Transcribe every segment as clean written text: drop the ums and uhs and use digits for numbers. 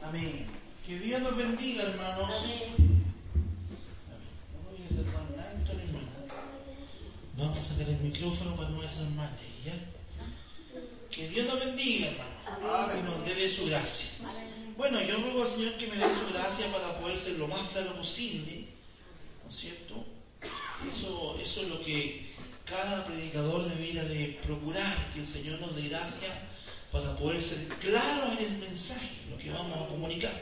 Amén. Que Dios nos bendiga, hermanos. Amén. No voy a cerrar nada, hermano. Vamos a sacar el micrófono para no hacer mal, ¿ya? Que Dios nos bendiga, hermano. Y nos dé su gracia. Bueno, yo ruego al Señor que me dé su gracia para poder ser lo más claro posible, ¿no es cierto? Eso es lo que cada predicador debiera de procurar, que el Señor nos dé gracia para poder ser claros en el mensaje, lo que vamos a comunicar.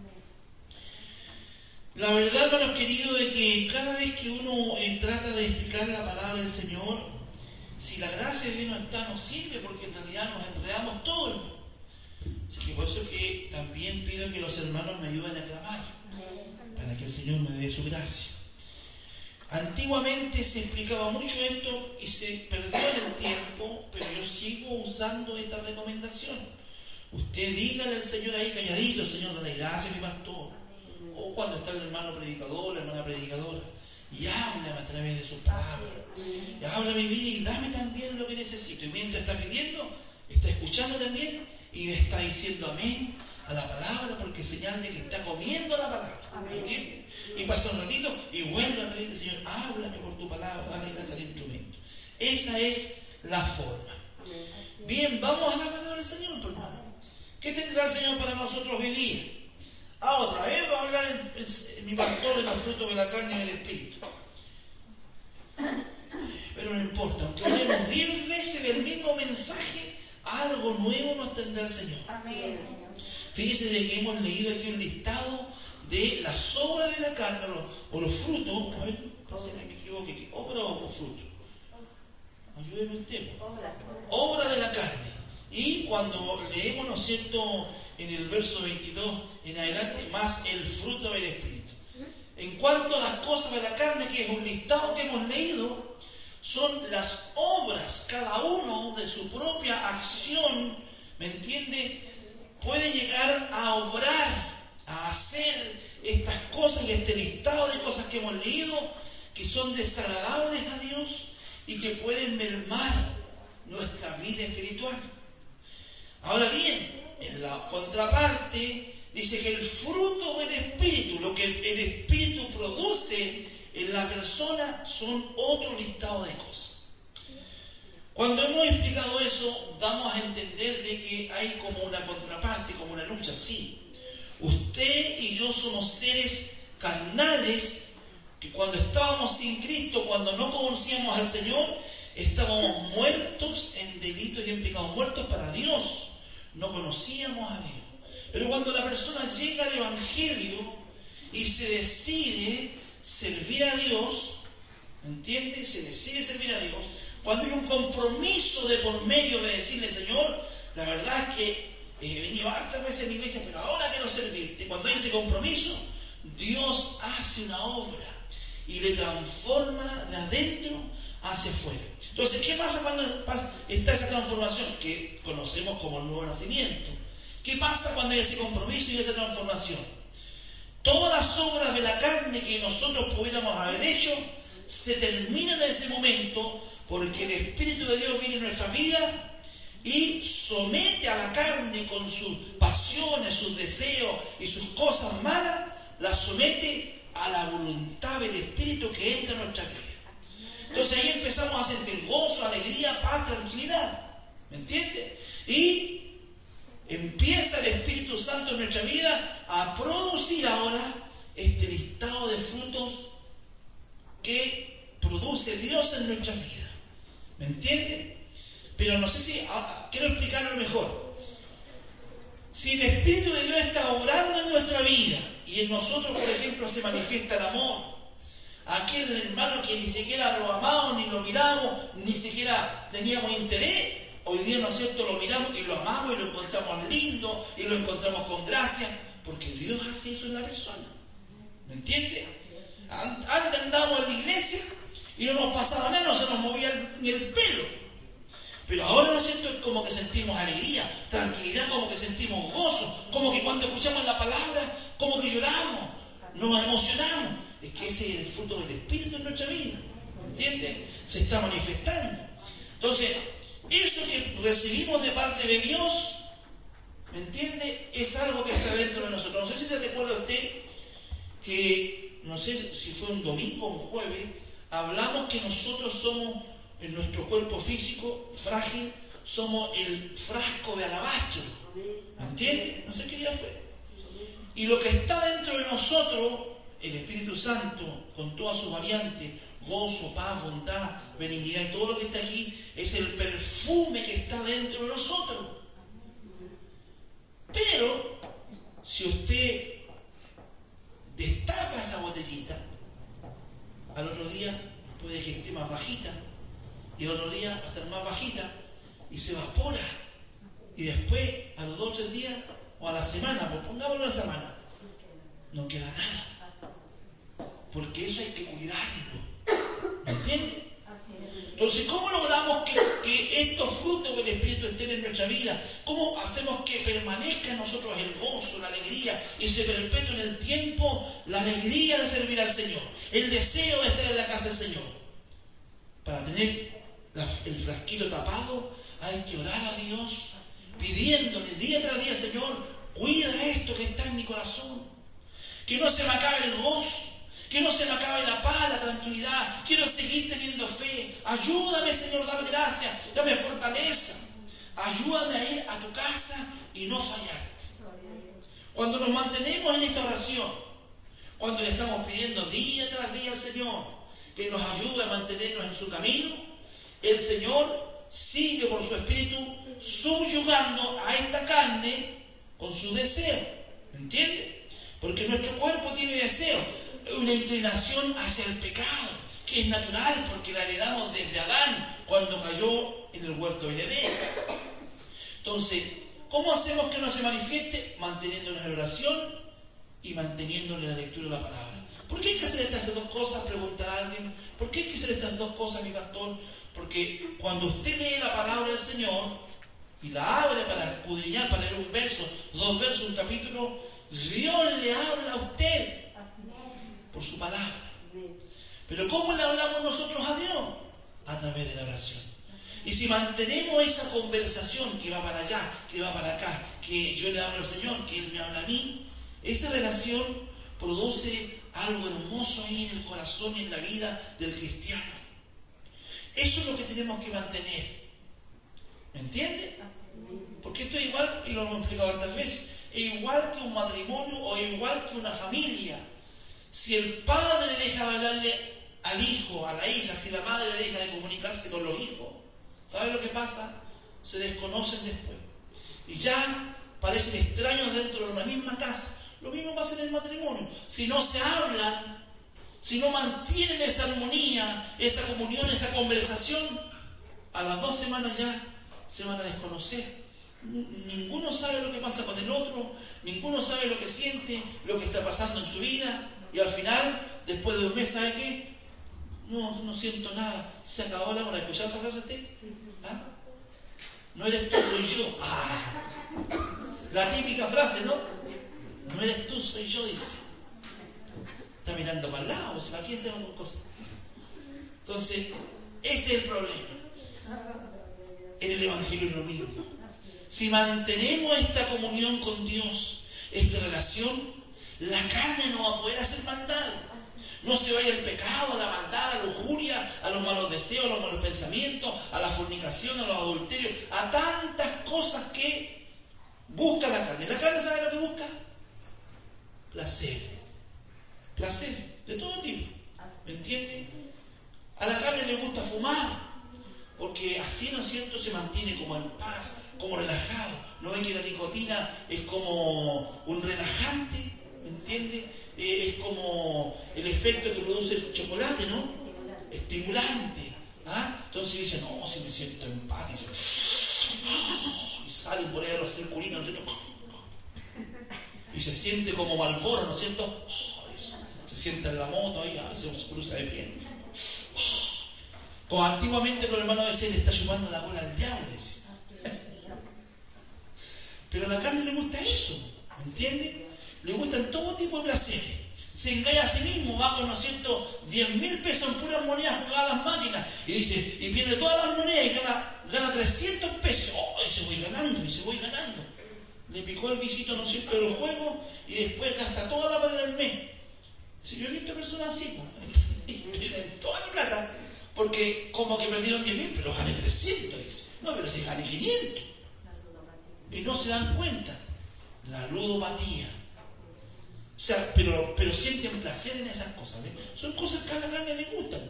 La verdad, hermanos queridos, es que cada vez que uno trata de explicar la palabra del Señor, si la gracia de Dios no está, no sirve, porque en realidad nos enredamos todo, hermano. Así que por eso es que también pido que los hermanos me ayuden a clamar, para que el Señor me dé su gracia. Antiguamente se explicaba mucho esto y se perdió en el tiempo, pero yo sigo usando esta recomendación. Usted dígale al Señor ahí calladito: Señor, dale gracias, mi pastor. O cuando está el hermano predicador, la hermana predicadora, y háblame a través de sus palabras. Y habla mi vida y dame también lo que necesito. Y mientras está pidiendo, está escuchando también y está diciendo amén a la palabra, porque es señal de que está comiendo la palabra. ¿Entiendes? Y pasa un ratito y vuelve a pedirle: Señor, háblame por tu palabra, dale gracias al instrumento. Esa es la forma. Bien, vamos a la palabra del Señor, hermano. ¿Qué tendrá el Señor para nosotros hoy día? Otra vez va a hablar mi pastor de los frutos de la carne y del espíritu. Pero no importa, aunque hablemos 10 veces del mismo mensaje, algo nuevo nos tendrá el Señor. Amén. Fíjese de que hemos leído aquí un listado de las obras de la carne o los frutos. A ver, parece que me equivoqué. ¿Obra o fruto? Ayúdenme usted. Obra de la carne. Y cuando leemos, ¿no es cierto?, en el verso 22 en adelante, más el fruto del espíritu. En cuanto a las cosas de la carne, que es un listado que hemos leído, son las obras, cada uno de su propia acción, ¿me entiende? Puede llegar a obrar, a hacer estas cosas y este listado de cosas que hemos leído, que son desagradables a Dios y que pueden mermar nuestra vida espiritual. Ahora bien, en la contraparte dice que el fruto del espíritu, lo que el espíritu produce en la persona, son otro listado de cosas. Cuando hemos explicado eso, damos a entender de que hay como una contraparte, como una lucha. Sí, usted y yo somos seres carnales que cuando estábamos sin Cristo, cuando no conocíamos al Señor, estábamos muertos en delitos y en pecados, muertos para Dios. No conocíamos a Dios. Pero cuando la persona llega al Evangelio y se decide servir a Dios, ¿entiende? Se decide servir a Dios. Cuando hay un compromiso de por medio de decirle: Señor, la verdad es que he venido hartas veces a mi iglesia, pero ahora quiero servirte. Cuando hay ese compromiso, Dios hace una obra y le transforma de adentro hacia afuera. Entonces, ¿qué pasa cuando está esa transformación? Que conocemos como el nuevo nacimiento. ¿Qué pasa cuando hay ese compromiso y esa transformación? Todas las obras de la carne que nosotros pudiéramos haber hecho se terminan en ese momento, porque el Espíritu de Dios viene en nuestra vida y somete a la carne con sus pasiones, sus deseos y sus cosas malas, las somete a la voluntad del Espíritu que entra en nuestra vida. Entonces ahí empezamos a sentir gozo, alegría, paz, tranquilidad. ¿Me entiende? Y empieza el Espíritu Santo en nuestra vida a producir ahora este listado de frutos que produce Dios en nuestra vida. ¿Me entiende? Pero no sé si quiero explicarlo mejor. Si el Espíritu de Dios está obrando en nuestra vida y en nosotros, por ejemplo, se manifiesta el amor, aquel hermano que ni siquiera lo amamos, ni lo miramos, ni siquiera teníamos interés, hoy día, ¿no es cierto?, lo miramos y lo amamos y lo encontramos lindo y lo encontramos con gracia, porque Dios hace eso en la persona. ¿Me entiende? Antes andábamos en la iglesia y no nos pasaba nada, no se nos movía ni el pelo. Pero ahora, ¿no es cierto?, es como que sentimos alegría, tranquilidad, como que sentimos gozo, como que cuando escuchamos la palabra, como que lloramos, nos emocionamos. Es que ese es el fruto del Espíritu en nuestra vida. ¿Entiende? Se está manifestando. Entonces, eso que recibimos de parte de Dios, ¿Me entiende? Es algo que está dentro de nosotros. No sé si se recuerda usted que, no sé si fue un domingo o un jueves, hablamos que nosotros somos, en nuestro cuerpo físico frágil, somos el frasco de alabastro. ¿Me entiende? No sé qué día fue. Y lo que está dentro de nosotros, el Espíritu Santo, con todas sus variantes, gozo, paz, bondad, benignidad y todo lo que está aquí, es el perfume que está dentro de nosotros. Pero, si usted destapa esa botellita, al otro día puede que esté más bajita, y al otro día va a estar más bajita, y se evapora. Y después, a los 2 o 3 días, o a la semana, pues pongámoslo a la semana, no queda nada. Porque eso hay que cuidarlo. ¿Me entiende? Entonces, ¿cómo logramos que estos frutos del Espíritu estén en nuestra vida? ¿Cómo hacemos que permanezca en nosotros el gozo, la alegría y se perpetúe en el tiempo la alegría de servir al Señor? El deseo de estar en la casa del Señor. Para tener el frasquito tapado, hay que orar a Dios, pidiéndole día tras día: Señor, cuida esto que está en mi corazón. Que no se me acabe el gozo. Que no se me acabe la paz, la tranquilidad. Quiero seguir teniendo fe. Ayúdame, Señor, dame gracia, dame fortaleza. Ayúdame a ir a tu casa y no fallarte. Cuando nos mantenemos en esta oración, cuando le estamos pidiendo día tras día al Señor que nos ayude a mantenernos en su camino, el Señor sigue por su Espíritu subyugando a esta carne con su deseo. ¿Me entiende? Porque nuestro cuerpo tiene deseo. Una inclinación hacia el pecado, que es natural porque la heredamos desde Adán cuando cayó en el huerto del Edén. Entonces, ¿cómo hacemos que no se manifieste? Manteniéndonos en oración y manteniéndonos en la lectura de la palabra. ¿Por qué hay que hacer estas dos cosas? Preguntará alguien. ¿Por qué hay que hacer estas dos cosas, mi pastor? Porque cuando usted lee la palabra del Señor y la abre para escudriñar, para leer un verso, 2 versos, un capítulo, Dios le habla a usted por su palabra. Pero ¿cómo le hablamos nosotros a Dios? A través de la oración. Y si mantenemos esa conversación que va para allá, que va para acá, que yo le hablo al Señor, que Él me habla a mí, esa relación produce algo hermoso ahí en el corazón y en la vida del cristiano. Eso es lo que tenemos que mantener. ¿Me entiende? Porque esto es igual, y lo hemos explicado varias veces, es igual que un matrimonio o igual que una familia. Si el padre deja de hablarle al hijo, a la hija, si la madre deja de comunicarse con los hijos, ¿sabe lo que pasa? Se desconocen después. Y ya parecen extraños dentro de una misma casa. Lo mismo pasa en el matrimonio. Si no se hablan, si no mantienen esa armonía, esa comunión, esa conversación, a las 2 semanas ya se van a desconocer. Ninguno sabe lo que pasa con el otro, ninguno sabe lo que siente, lo que está pasando en su vida. Y al final, después de 1 mes, ¿sabe qué? No siento nada. Se acabó la hora. ¿Escuchaba esa frase usted? ¿Ah? No eres tú, soy yo. La típica frase, ¿no? No eres tú, soy yo, dice. Está mirando para el lado, pues aquí estamos con cosas. Entonces, ese es el problema. En el Evangelio es lo mismo. Si mantenemos esta comunión con Dios, esta relación, la carne no va a poder hacer maldad. No se vaya al pecado, a la maldad, a la lujuria, a los malos deseos, a los malos pensamientos, a la fornicación, a los adulterios, a tantas cosas que busca la carne. ¿La carne sabe lo que busca? Placer. Placer, de todo tipo. ¿Me entiende? A la carne le gusta fumar, porque así, ¿no es cierto?, se mantiene como en paz, como relajado. ¿No ve que la nicotina es como un relajante? ¿Me entiende? Es como el efecto que produce el chocolate, ¿no? Estimulante. ¿Ah? Entonces dice, no, si me siento en paz, dice, y salen por ahí a los circulitos, ¿no es cierto? Y se siente como Malboro, ¿no es cierto? Se sienta en la moto ahí, se cruza de bien. Como antiguamente los hermanos decían, le está chupando la bola al diablo. Pero a la carne le gusta eso, ¿me entiende? Le gustan todo tipo de placeres. Se engaña a sí mismo, va con, ¿no es cierto?, 10.000 pesos en puras monedas jugadas a las máquinas. Y dice, y pierde todas las monedas y gana 300 pesos. Oh, y se voy ganando, le picó el bichito, ¿no es cierto?, de los juegos y después gasta toda la plata del mes. Si yo he visto personas así, pierden toda la plata, porque como que perdieron 10.000, pero gané 300, dice. No, pero si gané 500. Y no se dan cuenta. La ludopatía. O sea, pero sienten placer en esas cosas, ¿ves? Son cosas que a la carne le gustan.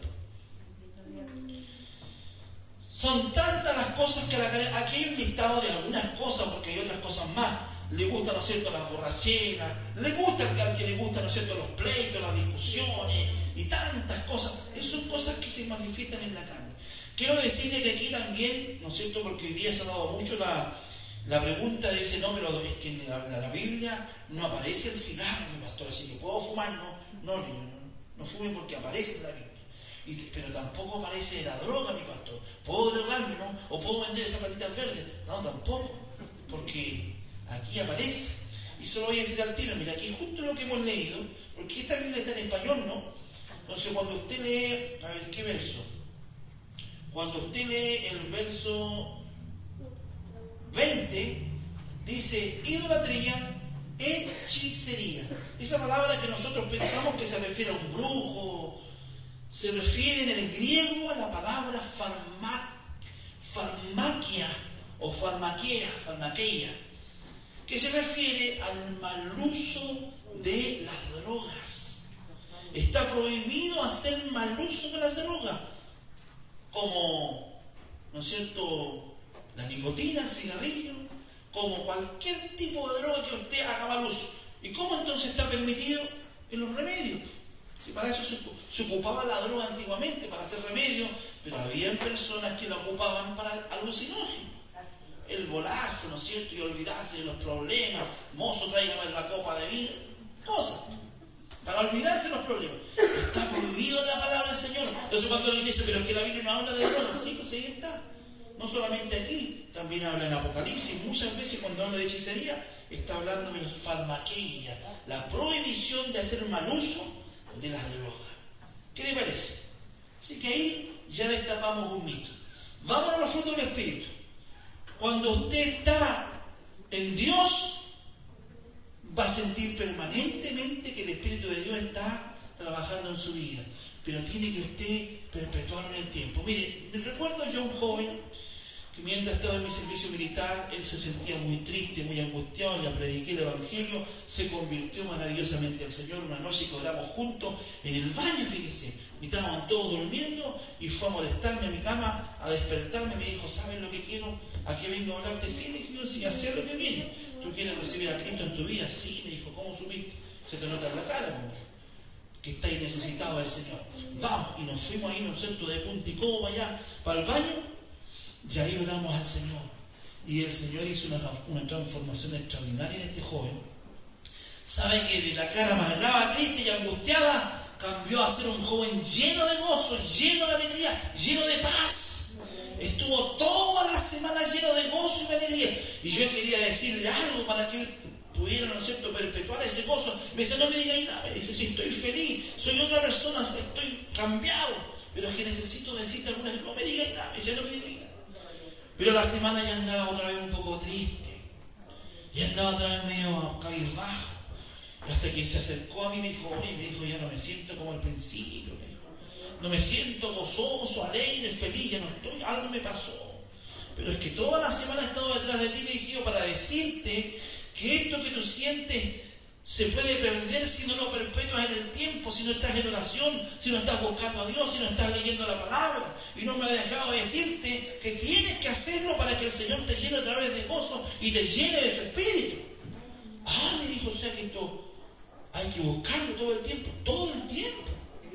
Son tantas las cosas que a la carne... Aquí hay un listado de algunas cosas, porque hay otras cosas más. Le gustan, ¿no es cierto?, las borracheras. Le gusta al que le gustan, ¿no es cierto?, los pleitos, las discusiones y tantas cosas. Esas son cosas que se manifiestan en la carne. Quiero decirle que aquí también, ¿no es cierto?, porque hoy día se ha dado mucho la pregunta de ese no, pero es que en la Biblia no aparece el cigarro, pastor, así que puedo fumar, no fume porque aparece en la Biblia. Pero tampoco aparece la droga, mi pastor. ¿Puedo drogarme, no? ¿O puedo vender esas patitas verdes? No, tampoco, porque aquí aparece. Y solo voy a decir al tiro, mira, aquí justo lo que hemos leído, porque esta Biblia está en español, ¿no? Entonces cuando usted lee, a ver, ¿qué verso? Cuando usted lee el verso 20, dice idolatría, hechicería. Esa palabra que nosotros pensamos que se refiere a un brujo, se refiere en el griego a la palabra farmaquia o farmaqueia, que se refiere al mal uso de las drogas. Está prohibido hacer mal uso de las drogas, como, ¿no es cierto?, la nicotina, el cigarrillo, como cualquier tipo de droga que usted haga mal uso. ¿Y cómo entonces está permitido? En los remedios. Si para eso se ocupaba la droga antiguamente, para hacer remedios, pero había personas que la ocupaban para alucinógenos. El volarse, ¿no es cierto?, y olvidarse de los problemas. Mozo, tráigame la copa de vino. Cosas. Para olvidarse de los problemas. Está prohibido en la palabra del Señor. Entonces cuando alguien dice, pero es que la Biblia no habla de drogas, sí, pues ahí está. No solamente aquí, también habla en Apocalipsis. Muchas veces cuando habla de hechicería, está hablando de farmaqueia, la prohibición de hacer mal uso de las drogas. ¿Qué le parece? Así que ahí ya destapamos un mito. Vamos a los frutos del Espíritu. Cuando usted está en Dios, va a sentir permanentemente que el Espíritu de Dios está trabajando en su vida. Pero tiene que usted perpetuarlo en el tiempo. Mire, me recuerdo yo un joven que mientras estaba en mi servicio militar, él se sentía muy triste, muy angustiado, le prediqué el Evangelio, se convirtió maravillosamente al Señor. Una noche que oramos juntos en el baño, fíjese, y estábamos todos durmiendo, y fue a molestarme a mi cama, a despertarme, me dijo, ¿sabes lo que quiero? ¿A qué vengo a hablarte? Sí, le dije, sí, a hacer lo que viene. ¿Tú quieres recibir a Cristo en tu vida? Sí, me dijo, ¿cómo supiste? Se te nota en la cara, que estáis necesitados del Señor. Vamos, y nos fuimos ahí, ¿no es cierto?, de Punticoba allá para el baño. Y ahí oramos al Señor. Y el Señor hizo una transformación extraordinaria en este joven. ¿Sabe que de la cara amargada, triste y angustiada, cambió a ser un joven lleno de gozo, lleno de alegría, lleno de paz? Estuvo toda la semana lleno de gozo y de alegría. Y yo quería decirle algo para que él pudiera, ¿no es cierto?, perpetuar ese gozo. Me dice, no me digáis nada. Me dice, sí, estoy feliz, soy otra persona, estoy cambiado. Pero es que necesito decirte alguna vez, no me digáis nada. Me dice, no me digáis nada. Pero la semana ya andaba otra vez un poco triste. Ya andaba otra vez medio cabizbajo. Y hasta que se acercó a mí me dijo, ya no me siento como al principio. Me dijo, no me siento gozoso, alegre, feliz, ya no estoy, algo me pasó. Pero es que toda la semana he estado detrás de ti, le dije yo, para decirte que esto que tú sientes se puede perder si no lo perpetúas en el tiempo, si no estás en oración, si no estás buscando a Dios, si no estás leyendo la palabra. Y no me ha dejado decirte que tienes que hacerlo para que el Señor te llene a través de gozo y te llene de su espíritu. Me dijo, o sea que esto hay que buscarlo todo el tiempo, todo el tiempo.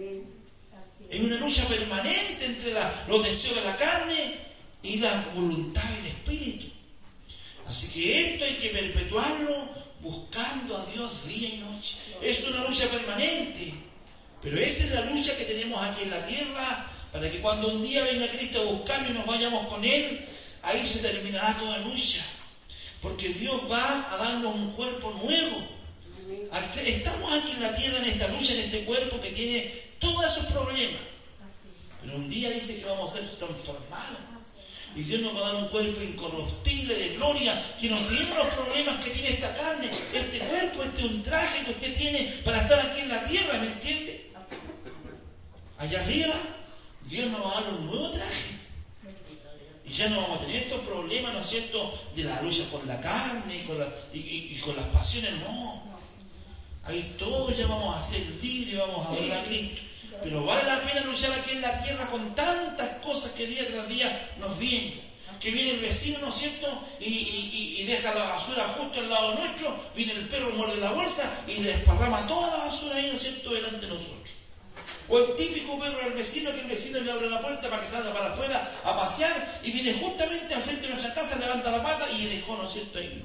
Es una lucha permanente entre los deseos de la carne y la voluntad del espíritu. Así que esto hay que perpetuarlo buscando a Dios día y noche. Es una lucha permanente. Pero esa es la lucha que tenemos aquí en la tierra, para que cuando un día venga Cristo a buscarnos y nos vayamos con Él, ahí se terminará toda lucha. Porque Dios va a darnos un cuerpo nuevo. Estamos aquí en la tierra, en esta lucha, en este cuerpo que tiene todos esos problemas. Pero un día dice que vamos a ser transformados. Y Dios nos va a dar un cuerpo incorruptible de gloria, que no tiene los problemas que tiene esta carne, este cuerpo, un traje que usted tiene para estar aquí en la tierra, ¿me entiende? Allá arriba, Dios nos va a dar un nuevo traje. Y ya no vamos a tener estos problemas, ¿no es cierto?, de la lucha con la carne y con las pasiones, no. Ahí todos ya vamos a ser libres, vamos a adorar a Cristo. Pero vale la pena luchar aquí en la tierra con tantas cosas que día tras día nos vienen. Que viene el vecino, ¿no es cierto?, y deja la basura justo al lado nuestro, viene el perro, muerde la bolsa y le desparrama toda la basura ahí, ¿no es cierto?, delante de nosotros. O el típico perro del vecino, que el vecino le abre la puerta para que salga para afuera a pasear y viene justamente al frente de nuestra casa, levanta la pata y dejó, ¿no es cierto?, ahí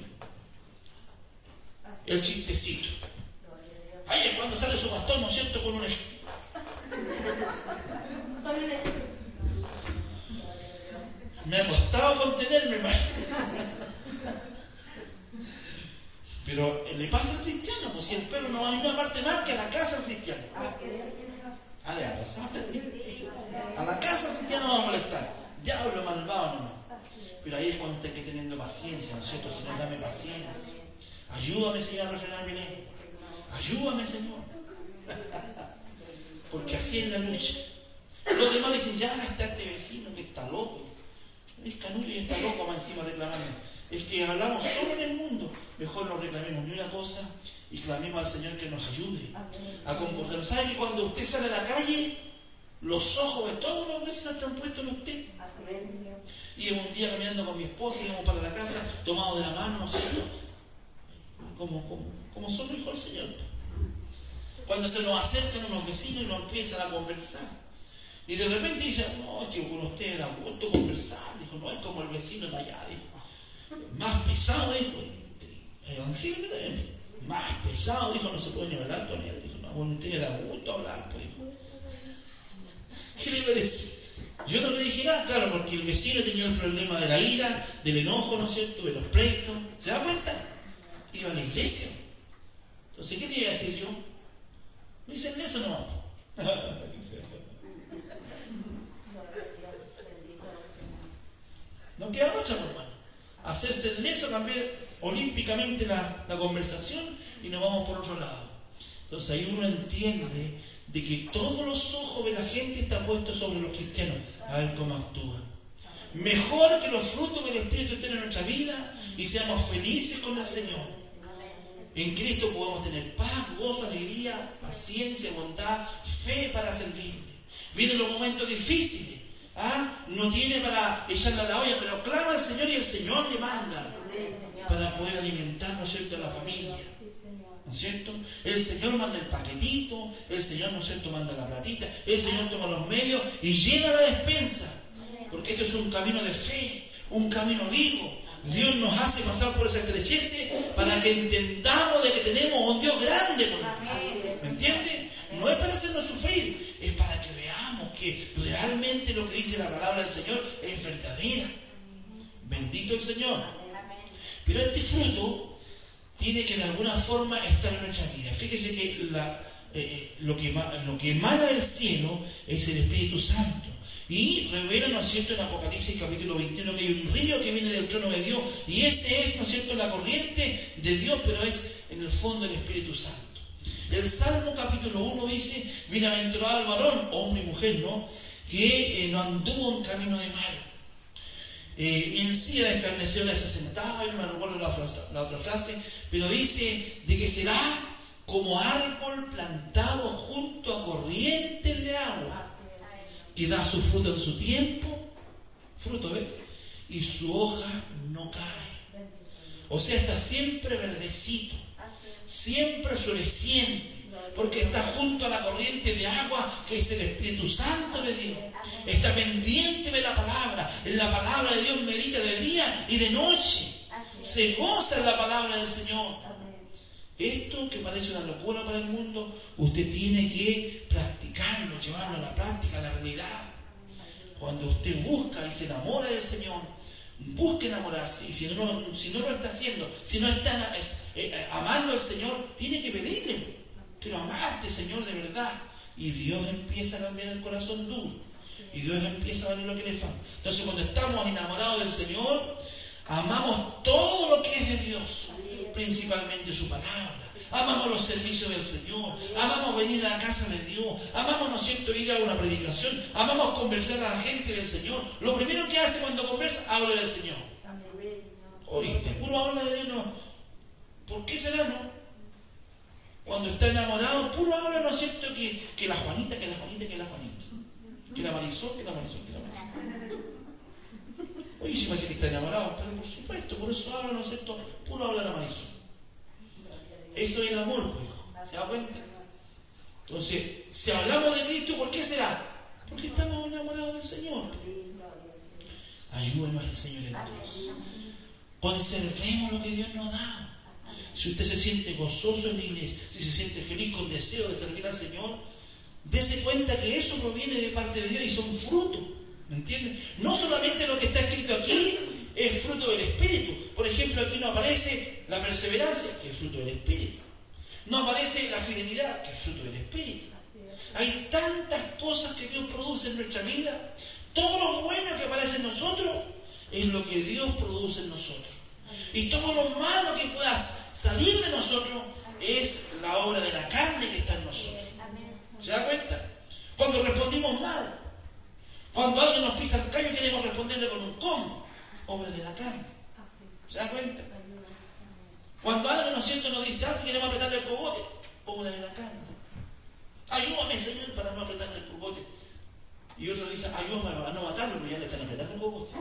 el chistecito. Ahí es cuando sale su pastor, ¿no es cierto?, con un... Me ha costado contenerme, hermano. Pero le pasa al cristiano, pues si el perro no va a ninguna parte más que a la casa del cristiano. Ah, le ha pasado también. A la casa del cristiano va a molestar. Diablo malvado, no. Pero ahí es cuando usted esté teniendo paciencia, ¿no es cierto? Señor, dame paciencia. Ayúdame, Señor, a refrenar mi lengua. Ayúdame, Señor. Porque así es la lucha. Los demás dicen, ya está este vecino que está loco. Es canulo y está loco más encima reclamando. Es que hablamos solo en el mundo. Mejor no reclamemos ni una cosa y clamemos al Señor que nos ayude a comportarnos. ¿Sabe que cuando usted sale a la calle, los ojos de todos los vecinos están puestos en usted? Y un día caminando con mi esposa, íbamos para la casa, tomados de la mano, ¿no es cierto? Como son los hijos del Señor. Cuando se nos acercan unos vecinos y nos empiezan a conversar. Y de repente dicen, no, que con usted da gusto conversar. Dijo, no es como el vecino de allá. Dijo, más pesado, dijo. Evangelio también. Más pesado, dijo, no se puede ni hablar con él. Dijo, no, con usted da gusto hablar, pues, dijo. ¿Qué le parece? Yo no le dije nada, claro, porque el vecino tenía el problema de la ira, del enojo, ¿no es cierto?, de los pleitos. ¿Se da cuenta? Iba a la iglesia. Entonces, ¿qué le iba a decir yo? Me dicen eso nomás. No queda otra, hermano. Hacerse el leso, cambiar olímpicamente la conversación y nos vamos por otro lado. Entonces ahí uno entiende de que todos los ojos de la gente están puestos sobre los cristianos a ver cómo actúan. Mejor que los frutos del Espíritu estén en nuestra vida y seamos felices con el Señor. En Cristo podemos tener paz, gozo, alegría, paciencia, bondad, fe para servirle. Vienen los momentos difíciles. No tiene para echarle a la olla, pero clama al Señor y el Señor le manda para poder alimentar, ¿no es cierto?, a la familia. ¿No es cierto? El Señor manda el paquetito, el Señor, ¿no es cierto?, manda la platita, el Señor toma los medios y llena la despensa. Porque esto es un camino de fe, un camino vivo. Dios nos hace pasar por esa estrechez para que entendamos de que tenemos un Dios grande. ¿Me entiende? No es para hacernos sufrir, es para que veamos que realmente lo que dice la palabra del Señor es verdadera. Bendito el Señor. Pero este fruto tiene que de alguna forma estar en nuestra vida. Fíjese que lo que emana del cielo es el Espíritu Santo. Y revela, ¿no es cierto?, en Apocalipsis capítulo 21 que hay un río que viene del trono de Dios. Y ese es, ¿no es cierto?, la corriente de Dios, pero es en el fondo el Espíritu Santo. El Salmo capítulo 1 dice, bienaventurado el varón, hombre y mujer, ¿no?, que no anduvo en camino de mal. Y en silla de escarnecedores se sentaba, y no me recuerdo la otra frase, pero dice de que será como árbol plantado junto a corrientes de agua, que da su fruto en su tiempo, fruto, ¿ves?, y su hoja no cae. O sea, está siempre verdecito, siempre floreciente, porque está junto a la corriente de agua que es el Espíritu Santo de Dios. Está pendiente de la palabra, en la palabra de Dios medita de día y de noche, se goza en la palabra del Señor. Esto que parece una locura para el mundo, usted tiene que practicarlo, llevarlo a la práctica, a la realidad. Cuando usted busca y se enamora del Señor, busque enamorarse. Y si no lo está haciendo, si no está amando al Señor, tiene que pedirle, quiero amarte, Señor, de verdad. Y Dios empieza a cambiar el corazón duro. Y Dios empieza a valer lo que le falta. Entonces, cuando estamos enamorados del Señor, amamos todo lo que es de Dios, principalmente su palabra. Amamos los servicios del Señor, amamos venir a la casa de Dios, amamos, ¿no es cierto?, ir a una predicación, amamos conversar a la gente del Señor. Lo primero que hace cuando conversa, habla del Señor. Oye, de puro habla de Dios, no. ¿Por qué será, no? Cuando está enamorado, puro habla, ¿no es cierto?, que la Juanita, que la Juanita, que la Juanita, que la Marisol, que la Marisol, que la Marisol. Oye, si parece que está enamorado, pero por supuesto, por eso habla, ¿no es cierto?, puro habla la Marisol. Eso es el amor, pues, ¿se da cuenta? Entonces, si hablamos de Cristo, ¿por qué será? Porque estamos enamorados del Señor. Ayúdenos al Señor en Dios. Conservemos lo que Dios nos da. Si usted se siente gozoso en la iglesia, si se siente feliz con deseo de servir al Señor, dése cuenta que eso proviene de parte de Dios y son frutos. ¿Me entienden? No solamente lo que está escrito aquí es fruto del Espíritu. Por ejemplo, aquí no aparece la perseverancia, que es fruto del Espíritu. No aparece la fidelidad, que es fruto del Espíritu. Hay tantas cosas que Dios produce en nuestra vida. Todo lo bueno que aparece en nosotros es lo que Dios produce en nosotros. Y todo lo malo que pueda salir de nosotros es la obra de la carne que está en nosotros. ¿Se da cuenta? Cuando respondimos mal, cuando alguien nos pisa el callo, queremos responderle con un combo, obra de la carne. ¿Se da cuenta? Cuando alguien nos dice algo, queremos apretarle el cogote, obra de la carne. Ayúdame, Señor, para no apretarle el cogote. Y otros dicen, ayúdame para no matarlo, pero ya le están apretando el cogote.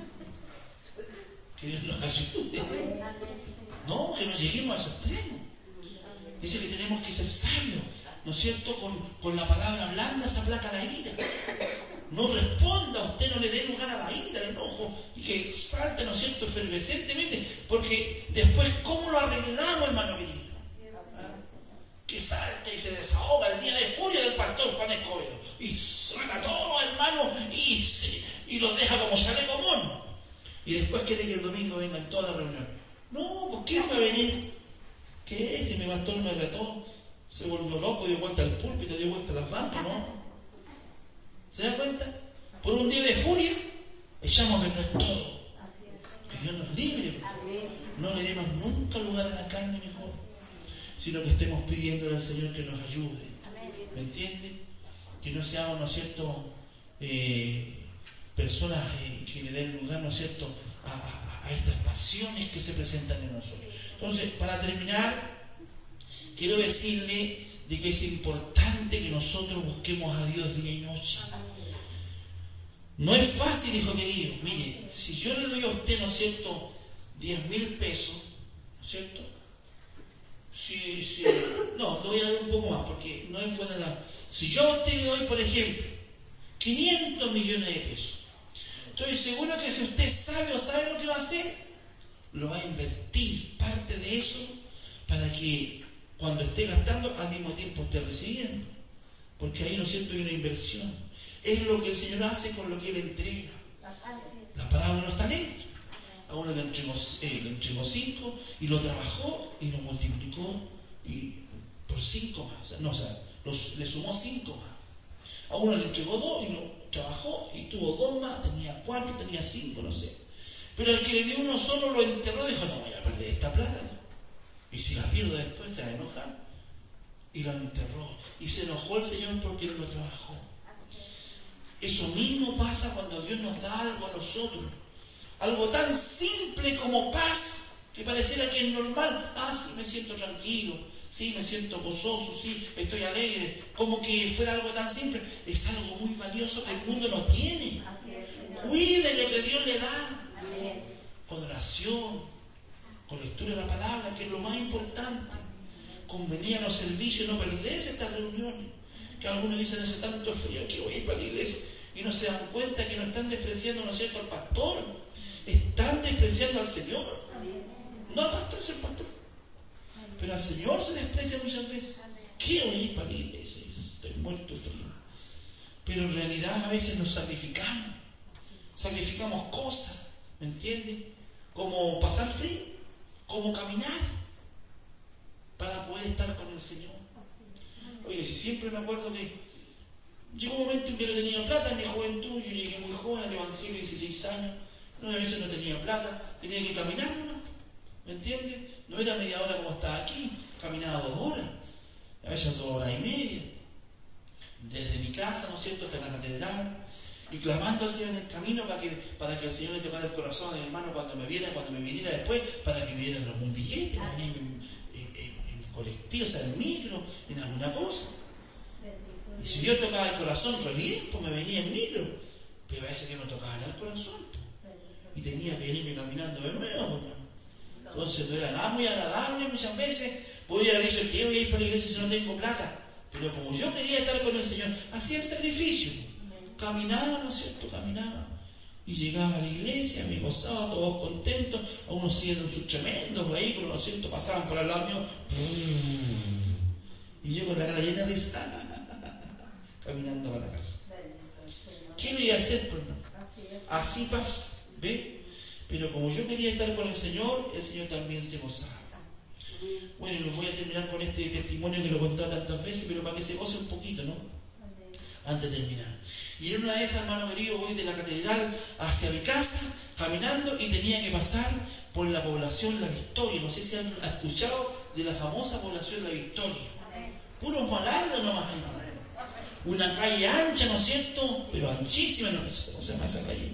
Que Dios nos ayude. No, que no lleguemos a ese extremo. Dice que tenemos que ser sabios, ¿no es cierto? Con la palabra blanda se aplaca la ira. No responda, usted no le dé lugar a la ira, al enojo, y que salte, ¿no es cierto?, efervescentemente, porque después, ¿cómo lo arreglamos, hermano querido? Que salte y se desahoga el día de furia del pastor Juan Escobedo, y suena a todos los hermanos, y los deja como chaleco mono. Y después quiere que el domingo venga en toda la reunión. No, ¿por qué va a venir? ¿Qué? Si mi pastor me retó, se volvió loco, dio vuelta al púlpito, dio vuelta a las bancas, ¿no? ¿Se da cuenta? Por un día de furia, echamos a perder todo. Que Dios nos libre. No le demos nunca lugar a la carne mejor, sino que estemos pidiéndole al Señor que nos ayude. ¿Me entiende? Que no seamos, ¿no es cierto?, personas que le den lugar, ¿no es cierto?, a estas pasiones que se presentan en nosotros. Entonces, para terminar, quiero decirle de que es importante que nosotros busquemos a Dios día y noche. No es fácil, hijo querido. Mire, si yo le doy a usted, ¿no es cierto?, 10.000 pesos, ¿no es cierto? No, le voy a dar un poco más, porque no es buena la... Si yo a usted le doy, por ejemplo, 500 millones de pesos, estoy seguro que si usted sabe lo que va a hacer, lo va a invertir parte de eso para que cuando esté gastando, al mismo tiempo esté recibiendo. Porque ahí, ¿no es cierto?, hay una inversión. Es lo que el Señor hace con lo que Él entrega. La palabra no está lenta. A uno le entregó 5 y lo trabajó y lo multiplicó y por 5 más. Le sumó 5 más. A uno le entregó 2 y lo trabajó y tuvo 2 más, tenía 4, tenía 5, no sé. Pero el que le dio uno solo lo enterró y dijo, no voy a perder esta plata. Y si la pierdo después se va a enojar. Y lo enterró. Y se enojó el Señor porque Él lo trabajó. Eso mismo pasa cuando Dios nos da algo a nosotros. Algo tan simple como paz, que pareciera que es normal. Sí, me siento tranquilo. Sí, me siento gozoso. Sí, estoy alegre. Como que fuera algo tan simple. Es algo muy valioso que el mundo no tiene. Cuide lo que Dios le da. Con oración, con lectura de la palabra, que es lo más importante. Con venir a los servicios, no perderse estas reuniones. Que algunos dicen, hace tanto frío que voy a ir para la iglesia. Y no se dan cuenta que no están despreciando, ¿no es cierto?, al pastor. Están despreciando al Señor. No al pastor, es el pastor. Pero al Señor se desprecia muchas veces. ¿Qué voy a ir para la iglesia? Estoy muerto de frío. Pero en realidad a veces nos sacrificamos. Sacrificamos cosas, ¿me entiendes? Como pasar frío, como caminar, para poder estar con el Señor. Oye, si siempre me acuerdo que Llegó un momento en que no tenía plata en mi juventud, yo llegué muy joven al Evangelio, 16 años, a veces no tenía plata, tenía que caminar, ¿no? ¿Me entiendes? No era media hora como estaba aquí, caminaba 2 horas, a veces 2 horas y media, desde mi casa, ¿no es cierto?, hasta la catedral, y clamando al Señor en el camino para que el Señor le tocara el corazón a mi hermano cuando me viniera después, para que me dieran un billete, para venir en colectivo, o sea, en micro, en alguna cosa. Y si Dios tocaba el corazón, re bien, pues me venía en micro, pero a veces que no tocaba el corazón, pues, y tenía que venirme caminando de nuevo, pues, entonces no era nada muy agradable muchas veces. Podría haber dicho que voy a ir para la iglesia si no tengo plata, pero como yo quería estar con el Señor, hacía el sacrificio, caminaba, ¿no es cierto?, caminaba, y llegaba a la iglesia, me gozaba, todos contentos, a unos siguiendo sus tremendos vehículos, ¿no es cierto?, pasaban por al lado mío, y yo con la cara llena de risa, caminando para la casa. ¿Qué le iba a hacer? Pues no. Así pasa, ¿ve? Pero como yo quería estar con el Señor también se gozaba. Bueno, y los voy a terminar con este testimonio que lo he contado tantas veces, pero para que se goce un poquito, ¿no? Antes de terminar. Y en una de esas, hermano querido, voy de la catedral hacia mi casa, caminando, y tenía que pasar por la población La Victoria. No sé si han escuchado de la famosa población La Victoria. Puros malandros nomás, hermano. Una calle ancha, ¿no es cierto? Pero anchísima, no sé cómo se llama esa calle.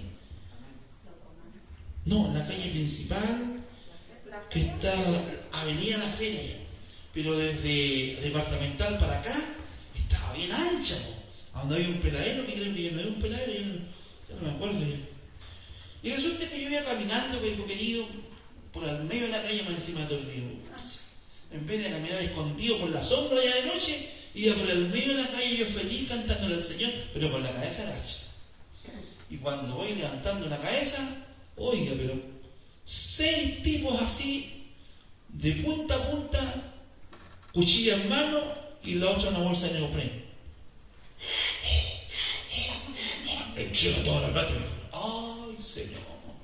No, la calle principal, que está Avenida La Feria, pero desde Departamental para acá, estaba bien ancha, ¿no? Donde había un peladero, que creo que ya no había un peladero, ya no me acuerdo ya. Y resulta que yo iba caminando, querido, por el medio de la calle, más encima de todo el día. En vez de caminar escondido por la sombra ya de noche, iba por el medio de la calle yo feliz cantándole al Señor, pero con la cabeza agacha. Y cuando voy levantando la cabeza, oiga, pero 6 tipos así, de punta a punta, cuchilla en mano y la otra una bolsa de neopreno. Entrega toda la plata y me dijo, ay, Señor.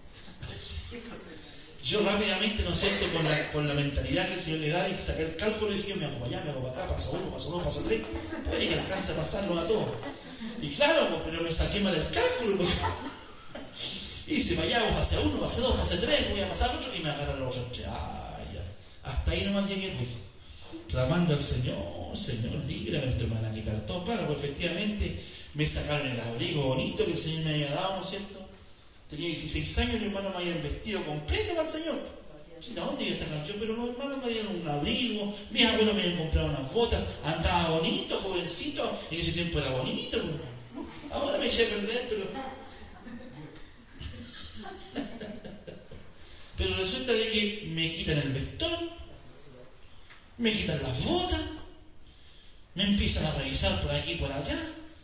Yo rápidamente, ¿no es cierto?, con la mentalidad que el Señor le da, y saqué el cálculo y dije, me hago para allá, me hago para acá, paso 1, paso 2, paso 3, puede que alcance a pasarlo a todos. Y claro, pero me saqué mal el cálculo, porque hice para allá, pasé 1, pasé 2, pasé 3, voy a pasar al otro, y me agarran los otros 3. Ay, ya. Hasta ahí nomás llegué, pues, clamando al Señor, Señor, líbrame, esto me van a quitar todo. Claro, pues efectivamente me sacaron el abrigo bonito que el Señor me había dado, ¿no es cierto? Tenía 16 años, los hermanos me habían vestido completo para el Señor. ¿De dónde iba a sacar yo? Pero los hermanos me dieron un abrigo, mis abuelos me habían comprado unas botas, andaba bonito, jovencito, en ese tiempo era bonito, pues. Ahora me eché a perder, pero resulta de que me quitan el vestón, me quitan las botas, me empiezan a revisar por aquí y por allá,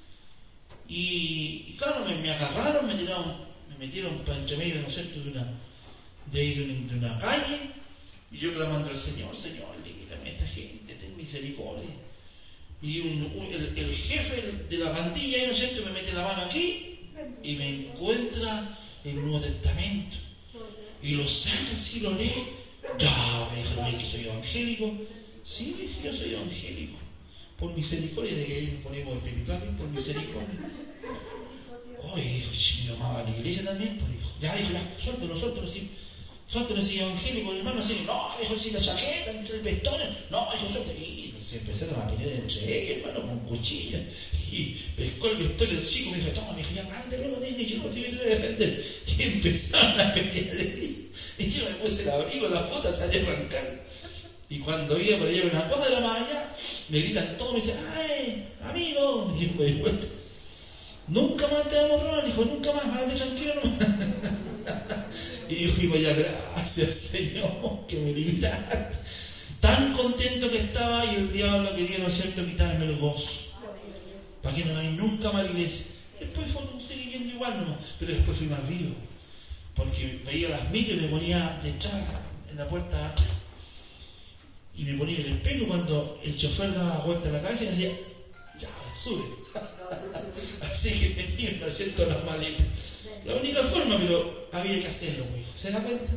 y claro, me agarraron, me metieron para entre medio, ¿no es cierto?, de una calle, y yo clamando al Señor, Señor, líbrame a esta gente, ten misericordia. Y el jefe de la pandilla, ¿no es cierto?, me mete la mano aquí y me encuentra el Nuevo Testamento y lo saca así, lo lee. Ya, me dijo que soy evangélico. Sí, me dije, yo soy evangélico, por misericordia, de que ahí nos ponemos espirituales, por misericordia. Oye, dijo, si mi mamá va a la iglesia también, pues dijo, ya, suéltalo, sí. Suéltalo, si evangélico, hermano, así, no, dijo, si la chaqueta, entre el vestón, no, dijo, suéltalo. Y se empezaron a pelear entre ellos, hermano, con cuchillas. Y pescó el vestón el chico, me dijo, toma, me dijo, ya, grande, no lo tengo, yo no te voy a defender. Y empezaron a pelear. Y yo me puse el abrigo, las botas, salí a arrancar. Y cuando iba por allá una cosa de la malla, me gritan todos, me dicen, ay, amigo. Y yo me di vuelta. Nunca más te vamos a robar, dijo, nunca más, ande tranquilo nomás. Y yo digo, ya, gracias Señor, que me libraste. Tan contento que estaba, y el diablo quería, ¿no es cierto?, quitarme el gozo, para que no vaya nunca más a la iglesia. Después seguí viendo igual nomás, pero después fui más vivo, porque veía las micros y me ponía detrás, en la puerta atrás, y me ponía en el espejo cuando el chofer daba vuelta a la cabeza y me decía, ya, sube. Así que tenía, ¿no es cierto?, las maletas. La única forma, pero había que hacerlo, pues. ¿Se da cuenta?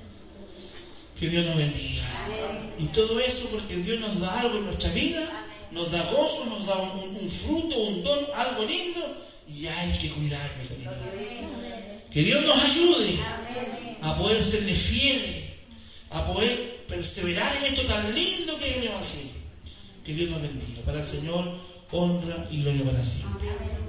Que Dios nos bendiga. Y todo eso porque Dios nos da algo en nuestra vida nos da gozo, nos da un fruto, un don, algo lindo, y hay que cuidarlo, querido. Que Dios nos ayude a poder serle fieles, a poder perseverar en esto tan lindo que es el Evangelio. Que Dios nos bendiga. Para el Señor, honra y gloria para siempre.